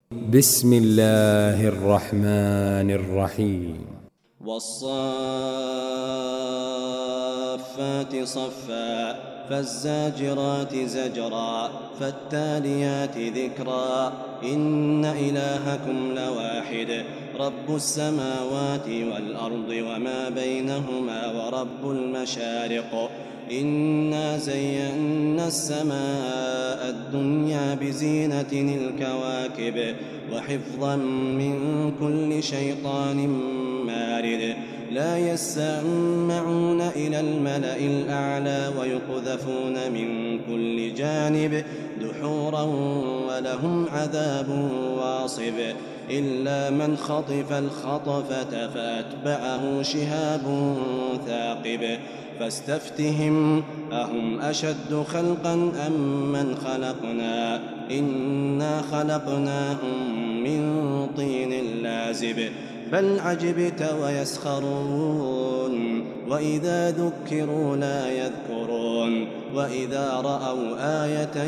بسم الله الرحمن الرحيم. والصافات صفا فالزاجرات زجرا فالتاليات ذكرا إن إلهكم لواحد رب السماوات والأرض وما بينهما ورب المشارق إنا زينا السماء الدنيا بزينة الكواكب وحفظا من كل شيطان مارد لا يسمعون إلى الملأ الأعلى ويقذفون من كل جانب دحورا ولهم عذاب واصب إلا من خطف الخطفة فأتبعه شهاب ثاقب فاستفتهم أهم أشد خلقا أم من خلقنا إنا خلقناهم من طين لازب بل عجبت ويسخرون وإذا ذكروا لا يذكرون وإذا رأوا آية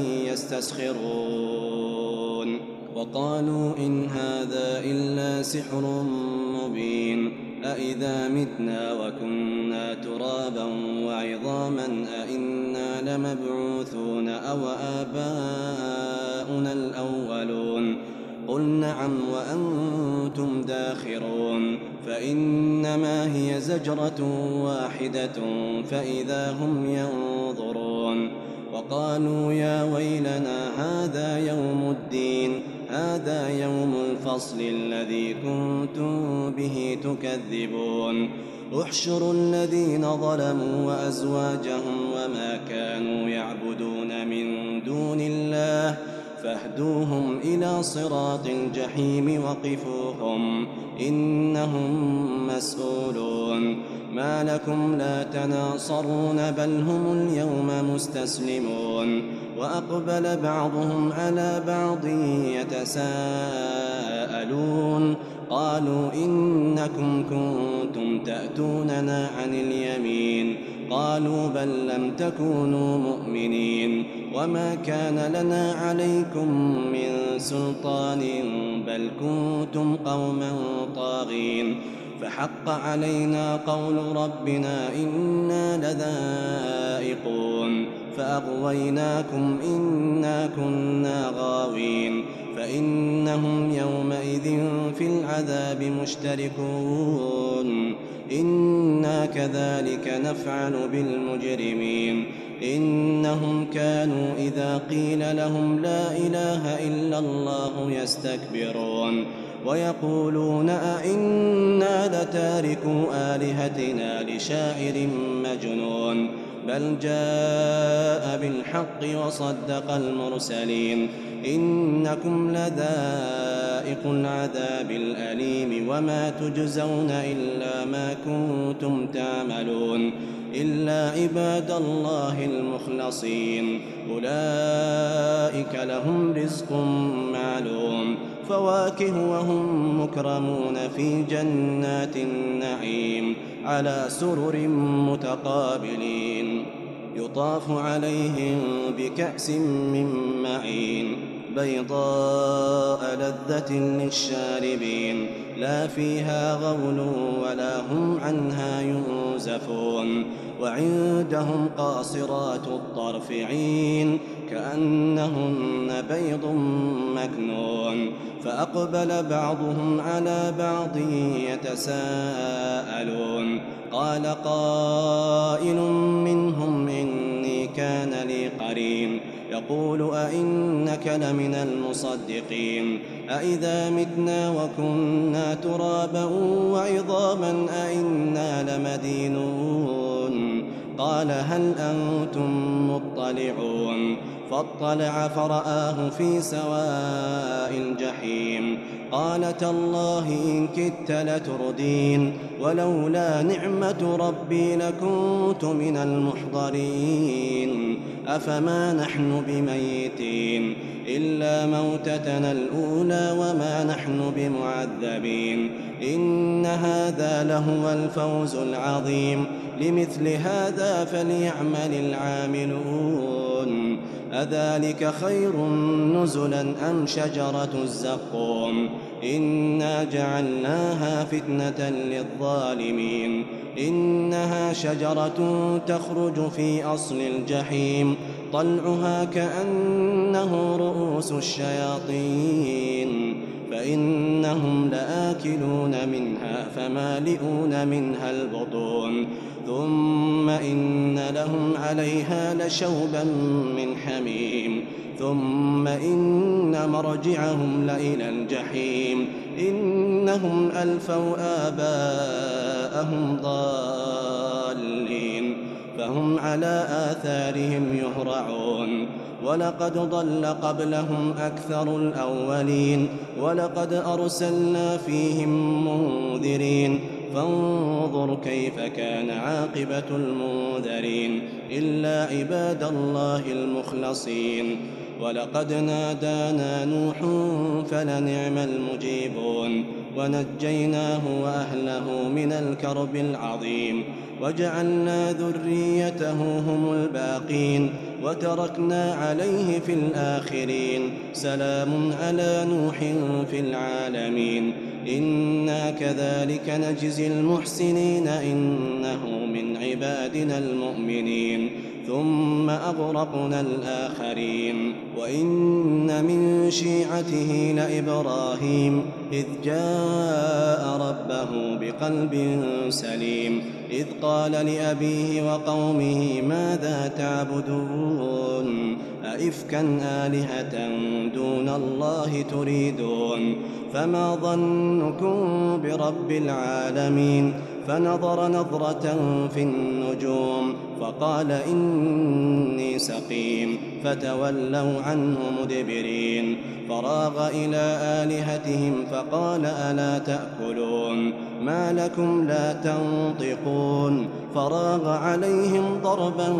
يستسخرون وقالوا إن هذا إلا سحر مبين أإذا متنا وكنا ترابا وعظاما أإنا لمبعوثون أو آباؤنا الأولون قل نعم وأنتم داخرون فإنما هي زجرة واحدة فإذا هم ينظرون وقالوا يا ويلنا هذا يوم الدين هذا يوم الفصل الذي كنتم به تكذبون احشروا الذين ظلموا وأزواجهم وما كانوا يعبدون من دون الله فاهدوهم إلى صراط الجحيم وقفوهم إنهم مسؤولون ما لكم لا تناصرون بل هم اليوم مستسلمون وأقبل بعضهم على بعض يتساءلون قالوا إنكم كنتم تأتوننا عن اليمين قالوا بل لم تكونوا مؤمنين وما كان لنا عليكم من سلطان بل كنتم قوما طاغين فحق علينا قول ربنا إنا لذائقون فأغويناكم إنا كنا غاوين فإنهم يومئذ في العذاب مشتركون إنا كذلك نفعل بالمجرمين إنهم كانوا إذا قيل لهم لا إله إلا الله يستكبرون ويقولون أئنا لتاركو آلهتنا لشاعر مجنون بل جاء بالحق وصدق المرسلين إنكم لذائق العذاب الأليم وما تجزون إلا ما كنتم تعملون إلا عباد الله المخلصين أولئك لهم رزق معلوم فواكه وهم مكرمون في جنات النعيم على سرر متقابلين يطاف عليهم بكأس من معين بيضاء لذة للشاربين لا فيها غول ولا هم عنها ينزفون وعندهم قاصرات الطرف عين كأنهن بيض مكنون فأقبل بعضهم على بعض يتساءلون قال قائل منهم إني كان لي قرين يقول أئنك لمن المصدقين أئذا متنا وكنا ترابا وعظاما أئنا لمدينون قال هل أنتم مطلعون فاطلع فرآه في سواء الجحيم قال تالله إن كدت لتردين ولولا نعمة ربي لكنت من المحضرين أفما نحن بميتين إلا موتتنا الأولى وما نحن بمعذبين إن هذا لهو الفوز العظيم لمثل هذا فليعمل العاملون أذلك خير نزلا أم شجرة الزقوم إنا جعلناها فتنة للظالمين إنها شجرة تخرج في أصل الجحيم طلعها كأنه رؤوس الشياطين فإنهم لآكلون منها فمالئون منها البطون ثم إن لهم عليها لشوبا من حميم ثم إن مرجعهم لإلى الجحيم إنهم ألفوا آباءهم ضالين فهم على آثارهم يهرعون ولقد ضل قبلهم أكثر الأولين ولقد أرسلنا فيهم منذرين فانظر كيف كان عاقبة المنذرين إلا عباد الله المخلصين ولقد نادانا نوح فلنعم المجيبون ونجيناه وأهله من الكرب العظيم وجعلنا ذريته هم الباقين وتركنا عليه في الآخرين سلام على نوح في العالمين إنا كذلك نجزي المحسنين إنه من عبادنا المؤمنين ثم أغرقنا الآخرين وإن من شيعته لإبراهيم إذ جاء ربه بقلب سليم إذ قال لأبيه وقومه ماذا تعبدون أئفكا آلهة دون الله تريدون فما ظنكم برب العالمين فنظر نظرة في النجوم فقال إني سقيم فتولوا عنه مدبرين فراغ إلى آلهتهم فقال ألا تأكلون ما لكم لا تنطقون فراغ عليهم ضربا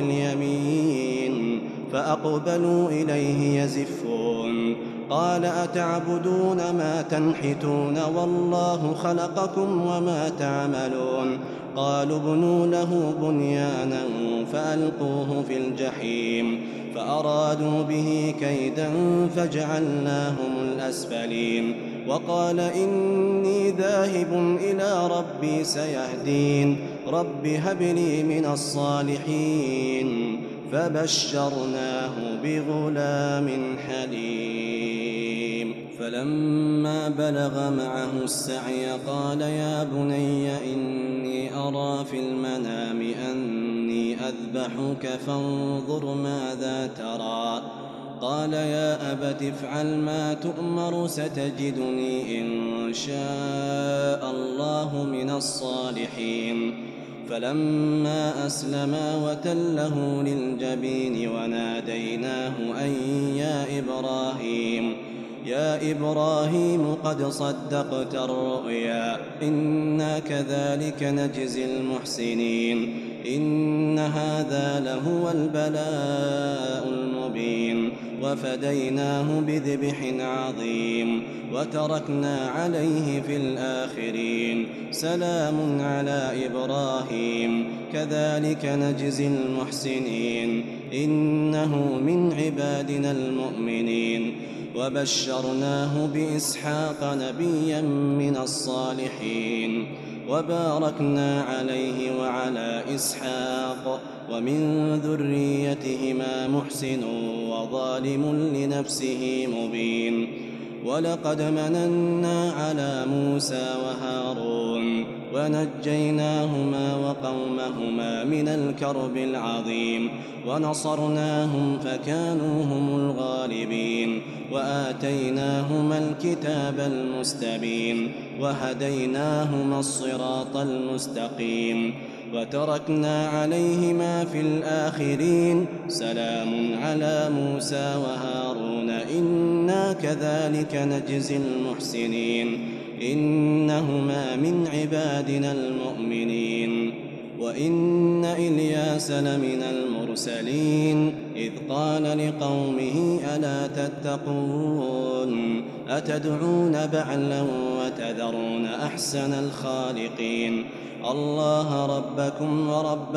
باليمين فأقبلوا إليه يزفون قال أتعبدون ما تنحتون والله خلقكم وما تعملون قالوا ابنوا له بنيانا فألقوه في الجحيم فأرادوا به كيدا فجعلناهم الأسفلين وقال إني ذاهب إلى ربي سيهدين رب هب لي من الصالحين فبشرناه بغلام حليم فلما بلغ معه السعي قال يا بني إني أرى في المنام أني أذبحك فانظر ماذا ترى قال يا أبت افعل ما تؤمر ستجدني إن شاء الله من الصالحين فلما أسلما وتله للجبين وناديناه أن يا إبراهيم قد صدقت الرؤيا إنا كذلك نجزي المحسنين إن هذا لهو البلاء المبين وفديناه بذبح عظيم وتركنا عليه في الآخرين سلام على إبراهيم كذلك نجزي المحسنين إنه من عبادنا المؤمنين وبشرناه بإسحاق نبيا من الصالحين وباركنا عليه وعلى إسحاق ومن ذريتهما محسن وظالم لنفسه مبين ولقد مننا على موسى وهارون ونجيناهما وقومهما من الكرب العظيم ونصرناهم فكانوا هم الغالبين وآتيناهما الكتاب المستبين وهديناهما الصراط المستقيم وتركنا عليهما في الآخرين سلام على موسى وهارون إنا كذلك نجزي المحسنين إنهما من عبادنا المؤمنين وإن إلياس لمن المرسلين إذ قال لقومه ألا تتقون أتدعون بعلا وتذرون أحسن الخالقين الله ربكم ورب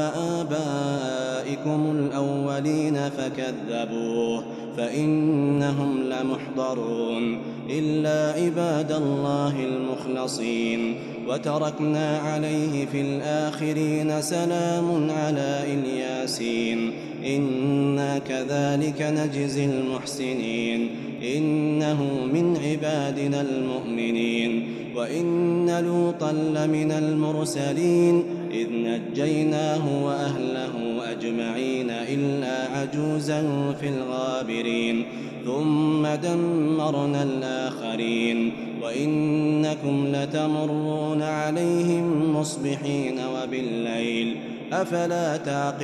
آبائكم الأولين فكذبوه فإنهم لمحضرون إلا عباد الله المخلصين وتركنا عليه في الآخرين سلام على الياسين إنا كذلك نجزي المحسنين إنه من عبادنا المؤمنين وإن لوطا لمن المرسلين إذ نجيناه وأهله أجمعين إلا عجوزا في الغابرين ثم دمرنا الآخرين وإنكم لتمرون عليهم مصبحين وبالليل أفلا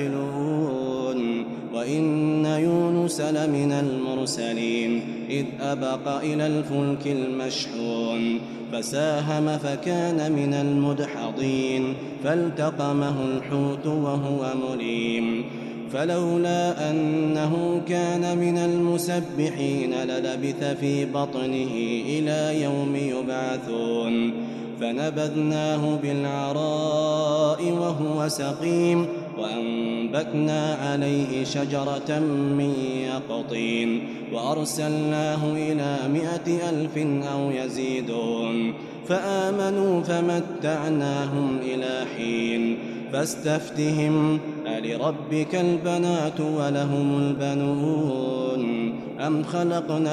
تعقلون وإن يونس لمن المرسلين إذ أبق إلى الفلك المشحون فساهم فكان من المدحضين فالتقمه الحوت وهو مليم فلولا أنه كان من المسبحين للبث في بطنه إلى يوم يبعثون فنبذناه بالعراء وهو سقيم وأنبتنا عليه شجرة من يقطين وأرسلناه إلى 100,000 أو يزيدون فآمنوا فمتعناهم إلى حين فاستفتهم ألربك البنات ولهم البنون أم خلقنا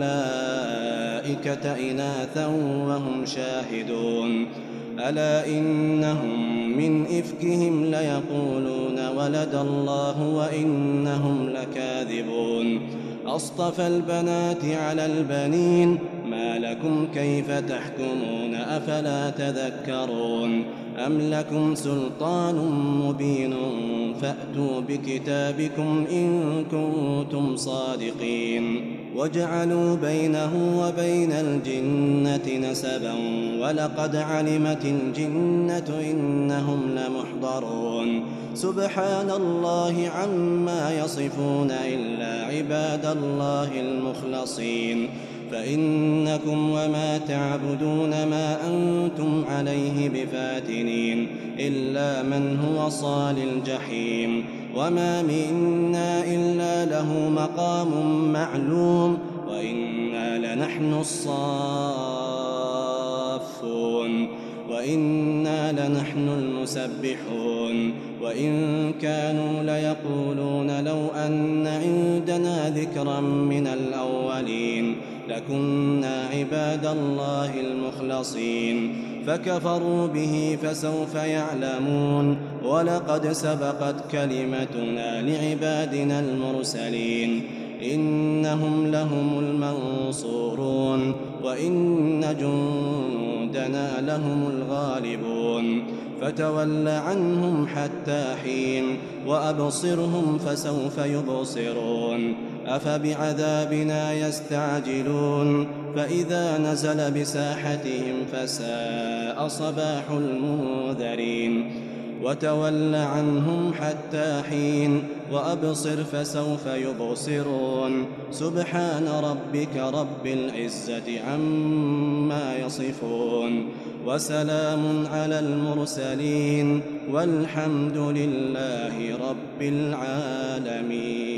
الملائكة إناثا وهم شاهدون ألا إنهم من إفكهم ليقولون ولد الله وإنهم لكاذبون أصطفى البنات على البنين ما لكم كيف تحكمون أفلا تذكرون أم لكم سلطان مبين فأتوا بكتابكم إن كنتم صادقين وجعلوا بينه وبين الجنة نسبا ولقد علمت الجنة إنهم لمحضرون سبحان الله عما يصفون إلا عباد الله المخلصين فإنكم وما تعبدون ما أنتم عليه بفاتنين إلا من هو صال الجحيم وما منا إلا له مقام معلوم وإنا لنحن الصافون وإنا لنحن المسبحون وإن كانوا ليقولون لو أن عندنا ذكرا من الأولين لكنا عباد الله المخلصين فكفروا به فسوف يعلمون ولقد سبقت كلمتنا لعبادنا المرسلين إنهم لهم المنصورون وإن جندنا لهم الغالبون فتول عنهم حتى حين وأبصرهم فسوف يبصرون أفبعذابنا يستعجلون فإذا نزل بساحتهم فساء صباح المنذرين وتول عنهم حتى حين وأبصر فسوف يبصرون سبحان ربك رب العزة عما يصفون وسلام على المرسلين والحمد لله رب العالمين.